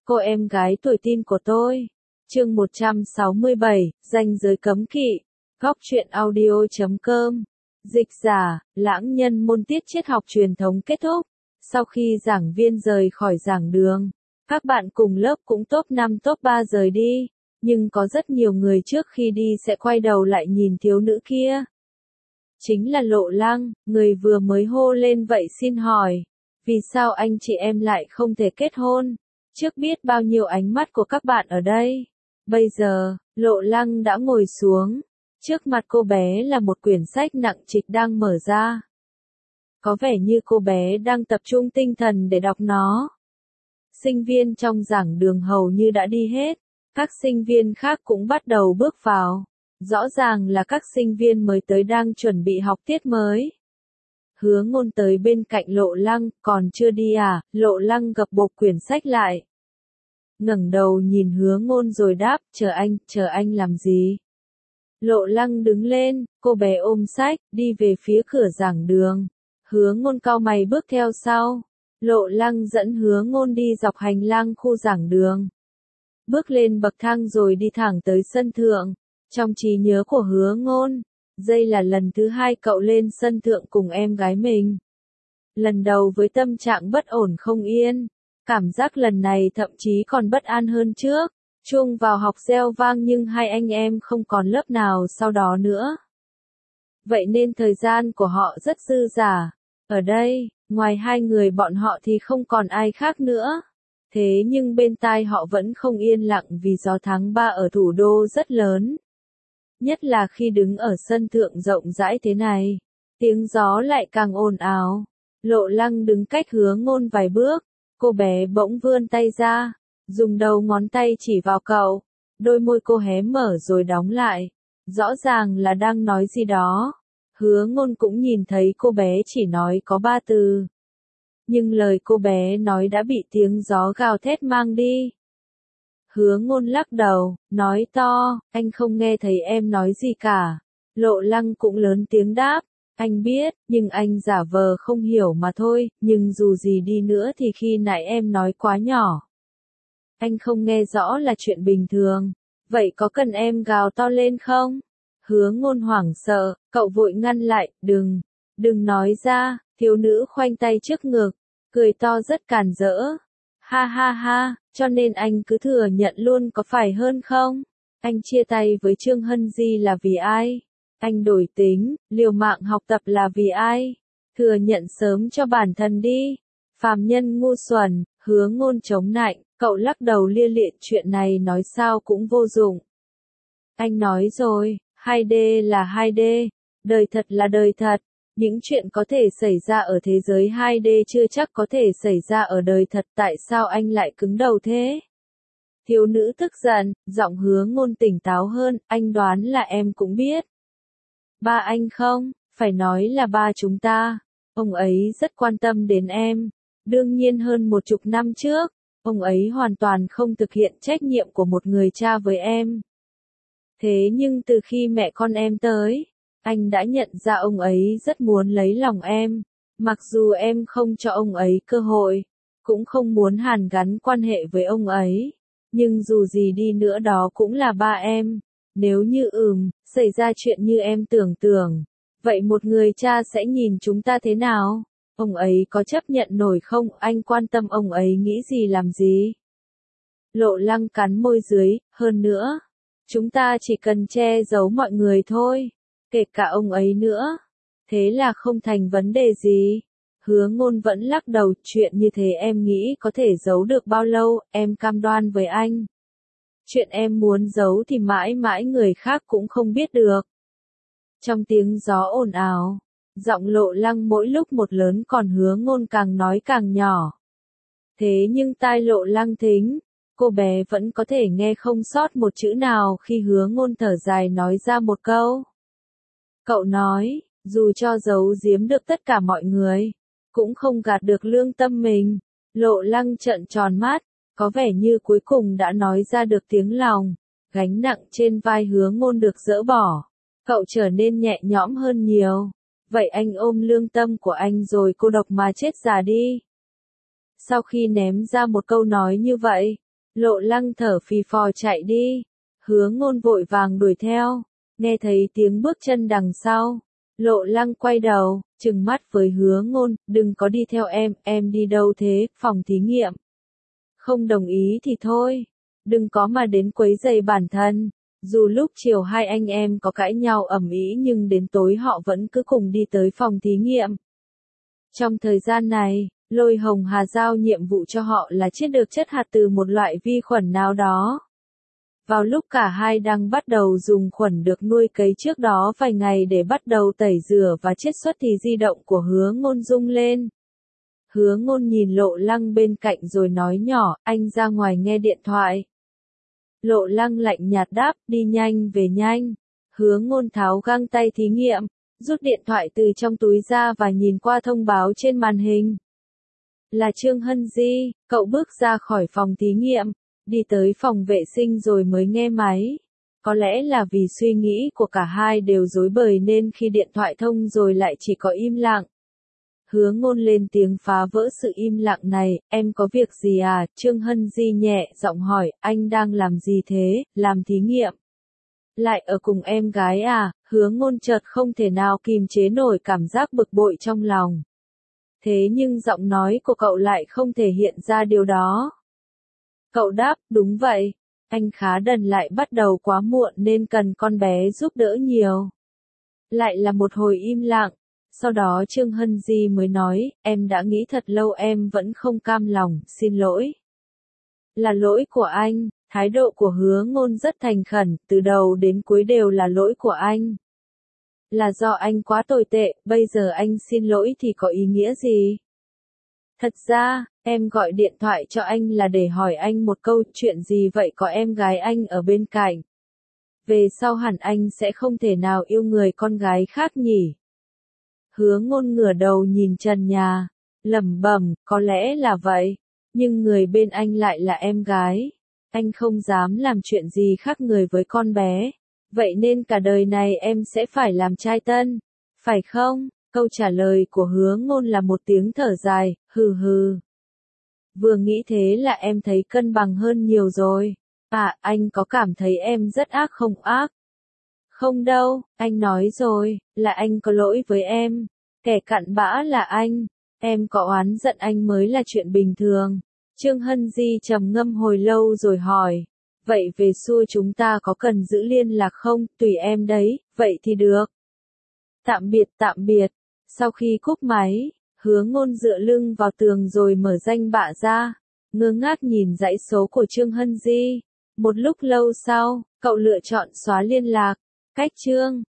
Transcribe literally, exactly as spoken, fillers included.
cô em gái tuổi teen của tôi. Chương một trăm sáu mươi bảy, ranh giới cấm kỵ. Góc truyện audio chấm com. Dịch giả, lãng nhân môn tiết triết học truyền thống kết thúc. Sau khi giảng viên rời khỏi giảng đường, các bạn cùng lớp cũng top năm top ba rời đi, nhưng có rất nhiều người trước khi đi sẽ quay đầu lại nhìn thiếu nữ kia. Chính là Lộ Lăng, người vừa mới hô lên vậy xin hỏi, vì sao anh chị em lại không thể kết hôn? Trước biết bao nhiêu ánh mắt của các bạn ở đây. Bây giờ, Lộ Lăng đã ngồi xuống. Trước mặt cô bé là một quyển sách nặng trịch đang mở ra. Có vẻ như cô bé đang tập trung tinh thần để đọc nó. Sinh viên trong giảng đường hầu như đã đi hết. Các sinh viên khác cũng bắt đầu bước vào. Rõ ràng là các sinh viên mới tới đang chuẩn bị học tiết mới. Hứa Ngôn tới bên cạnh Lộ Lăng, còn chưa đi à? Lộ Lăng gập bộc quyển sách lại. Ngẩng đầu nhìn Hứa Ngôn rồi đáp, chờ anh, chờ anh làm gì? Lộ Lăng đứng lên, cô bé ôm sách, đi về phía cửa giảng đường. Hứa Ngôn cau mày bước theo sau. Lộ Lăng dẫn Hứa Ngôn đi dọc hành lang khu giảng đường. Bước lên bậc thang rồi đi thẳng tới sân thượng. Trong trí nhớ của Hứa Ngôn, đây là lần thứ hai cậu lên sân thượng cùng em gái mình. Lần đầu với tâm trạng bất ổn không yên. Cảm giác lần này thậm chí còn bất an hơn trước. Chuông vào học reo vang nhưng hai anh em không còn lớp nào sau đó nữa. Vậy nên thời gian của họ rất dư dả. Ở đây, ngoài hai người bọn họ thì không còn ai khác nữa. Thế nhưng bên tai họ vẫn không yên lặng vì gió tháng ba ở thủ đô rất lớn. Nhất là khi đứng ở sân thượng rộng rãi thế này, tiếng gió lại càng ồn ào. Lộ Lăng đứng cách Hứa Ngôn vài bước, cô bé bỗng vươn tay ra, dùng đầu ngón tay chỉ vào cậu. Đôi môi cô hé mở rồi đóng lại, rõ ràng là đang nói gì đó. Hứa Ngôn cũng nhìn thấy cô bé chỉ nói có ba từ. Nhưng lời cô bé nói đã bị tiếng gió gào thét mang đi. Hứa Ngôn lắc đầu, nói to, anh không nghe thấy em nói gì cả. Lộ Lăng cũng lớn tiếng đáp, anh biết, nhưng anh giả vờ không hiểu mà thôi, nhưng dù gì đi nữa thì khi nãy em nói quá nhỏ. Anh không nghe rõ là chuyện bình thường, vậy có cần em gào to lên không? Hứa Ngôn hoảng sợ, cậu vội ngăn lại, đừng, đừng nói ra. Thiếu nữ khoanh tay trước ngực, cười to rất càn rỡ. Ha ha ha, cho nên anh cứ thừa nhận luôn có phải hơn không? Anh chia tay với Trương Hân Di là vì ai? Anh đổi tính, liều mạng học tập là vì ai? Thừa nhận sớm cho bản thân đi. Phàm nhân ngu xuẩn. Hứa Ngôn chống nạnh, cậu lắc đầu lia lịa, chuyện này nói sao cũng vô dụng. Anh nói rồi, hai D là hai D, đời thật là đời thật. Những chuyện có thể xảy ra ở thế giới hai D chưa chắc có thể xảy ra ở đời thật, tại sao anh lại cứng đầu thế? Thiếu nữ tức giận, giọng Hứa Ngôn tỉnh táo hơn, anh đoán là em cũng biết. Ba anh không, phải nói là ba chúng ta. Ông ấy rất quan tâm đến em. Đương nhiên hơn một chục năm trước, ông ấy hoàn toàn không thực hiện trách nhiệm của một người cha với em. Thế nhưng từ khi mẹ con em tới, anh đã nhận ra ông ấy rất muốn lấy lòng em. Mặc dù em không cho ông ấy cơ hội, cũng không muốn hàn gắn quan hệ với ông ấy. Nhưng dù gì đi nữa đó cũng là ba em. Nếu như ừm, xảy ra chuyện như em tưởng tưởng, vậy một người cha sẽ nhìn chúng ta thế nào? Ông ấy có chấp nhận nổi không? Anh quan tâm ông ấy nghĩ gì làm gì? Lộ Lăng cắn môi dưới, hơn nữa, chúng ta chỉ cần che giấu mọi người thôi, kể cả ông ấy nữa. Thế là không thành vấn đề gì. Hứa Ngôn vẫn lắc đầu, chuyện như thế em nghĩ có thể giấu được bao lâu, em cam đoan với anh. Chuyện em muốn giấu thì mãi mãi người khác cũng không biết được. Trong tiếng gió ồn ào, giọng Lộ Lăng mỗi lúc một lớn, còn Hứa Ngôn càng nói càng nhỏ. Thế nhưng tai Lộ Lăng thính, cô bé vẫn có thể nghe không sót một chữ nào khi Hứa Ngôn thở dài nói ra một câu. Cậu nói, dù cho giấu giếm được tất cả mọi người, cũng không gạt được lương tâm mình. Lộ Lăng trợn tròn mắt, có vẻ như cuối cùng đã nói ra được tiếng lòng. Gánh nặng trên vai Hứa Ngôn được dỡ bỏ. Cậu trở nên nhẹ nhõm hơn nhiều. Vậy anh ôm lương tâm của anh rồi cô độc mà chết già đi. Sau khi ném ra một câu nói như vậy, Lộ Lăng thở phì phò chạy đi. Hứa Ngôn vội vàng đuổi theo. Nghe thấy tiếng bước chân đằng sau. Lộ Lăng quay đầu, trừng mắt với Hứa Ngôn, đừng có đi theo em, em đi đâu thế, phòng thí nghiệm. Không đồng ý thì thôi, đừng có mà đến quấy rầy bản thân. Dù lúc chiều hai anh em có cãi nhau ầm ĩ nhưng đến tối họ vẫn cứ cùng đi tới phòng thí nghiệm. Trong thời gian này, Lôi Hồng Hà giao nhiệm vụ cho họ là chiết được chất hạt từ một loại vi khuẩn nào đó. Vào lúc cả hai đang bắt đầu dùng khuẩn được nuôi cấy trước đó vài ngày để bắt đầu tẩy rửa và chiết xuất thì di động của Hứa Ngôn rung lên. Hứa Ngôn nhìn Lộ Lăng bên cạnh rồi nói nhỏ, anh ra ngoài nghe điện thoại. Lộ Lăng lạnh nhạt đáp, đi nhanh về nhanh. Hứa Ngôn tháo găng tay thí nghiệm, rút điện thoại từ trong túi ra và nhìn qua thông báo trên màn hình. Là Trương Hân Di, cậu bước ra khỏi phòng thí nghiệm, đi tới phòng vệ sinh rồi mới nghe máy. Có lẽ là vì suy nghĩ của cả hai đều rối bời nên khi điện thoại thông rồi lại chỉ có im lặng. Hứa Ngôn lên tiếng phá vỡ sự im lặng này, em có việc gì à? Trương Hân Di nhẹ giọng hỏi, anh đang làm gì thế? Làm thí nghiệm. Lại ở cùng em gái à? Hứa Ngôn chợt không thể nào kìm chế nổi cảm giác bực bội trong lòng. Thế nhưng giọng nói của cậu lại không thể hiện ra điều đó. Cậu đáp, đúng vậy. Anh khá đần lại bắt đầu quá muộn nên cần con bé giúp đỡ nhiều. Lại là một hồi im lặng. Sau đó Trương Hân Di mới nói, em đã nghĩ thật lâu em vẫn không cam lòng, xin lỗi. Là lỗi của anh, thái độ của Hứa Ngôn rất thành khẩn, từ đầu đến cuối đều là lỗi của anh. Là do anh quá tồi tệ, bây giờ anh xin lỗi thì có ý nghĩa gì? Thật ra, em gọi điện thoại cho anh là để hỏi anh một câu, chuyện gì vậy, có em gái anh ở bên cạnh. Về sau hẳn anh sẽ không thể nào yêu người con gái khác nhỉ? Hứa Ngôn ngửa đầu nhìn trần nhà, lẩm bẩm, có lẽ là vậy, nhưng người bên anh lại là em gái. Anh không dám làm chuyện gì khác người với con bé, vậy nên cả đời này em sẽ phải làm trai tân, phải không? Câu trả lời của Hứa Ngôn là một tiếng thở dài, hừ hừ. Vừa nghĩ thế là em thấy cân bằng hơn nhiều rồi. À, anh có cảm thấy em rất ác không? Ác? Không đâu, anh nói rồi, là anh có lỗi với em. Kẻ cặn bã là anh. Em có oán giận anh mới là chuyện bình thường. Trương Hân Di trầm ngâm hồi lâu rồi hỏi. Vậy về xuôi chúng ta có cần giữ liên lạc không? Tùy em đấy, vậy thì được. Tạm biệt tạm biệt. Sau khi cúp máy, Hứa Ngôn dựa lưng vào tường rồi mở danh bạ ra. Ngơ ngác nhìn dãy số của Trương Hân Di. Một lúc lâu sau, cậu lựa chọn xóa liên lạc. Cách Trương